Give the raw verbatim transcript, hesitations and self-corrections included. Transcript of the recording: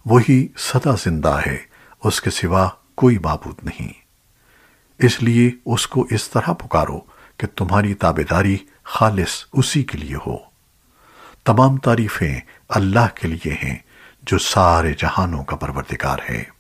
वही सदा जिंदा है, उसके सिवा कोई माबूद नहीं। इसलिए उसको इस तरह पुकारो कि तुम्हारी ताबेदारी खालिस उसी के लिए हो। तमाम तारीफें अल्लाह के लिए हैं जो सारे जहानों का परवरदिगार है।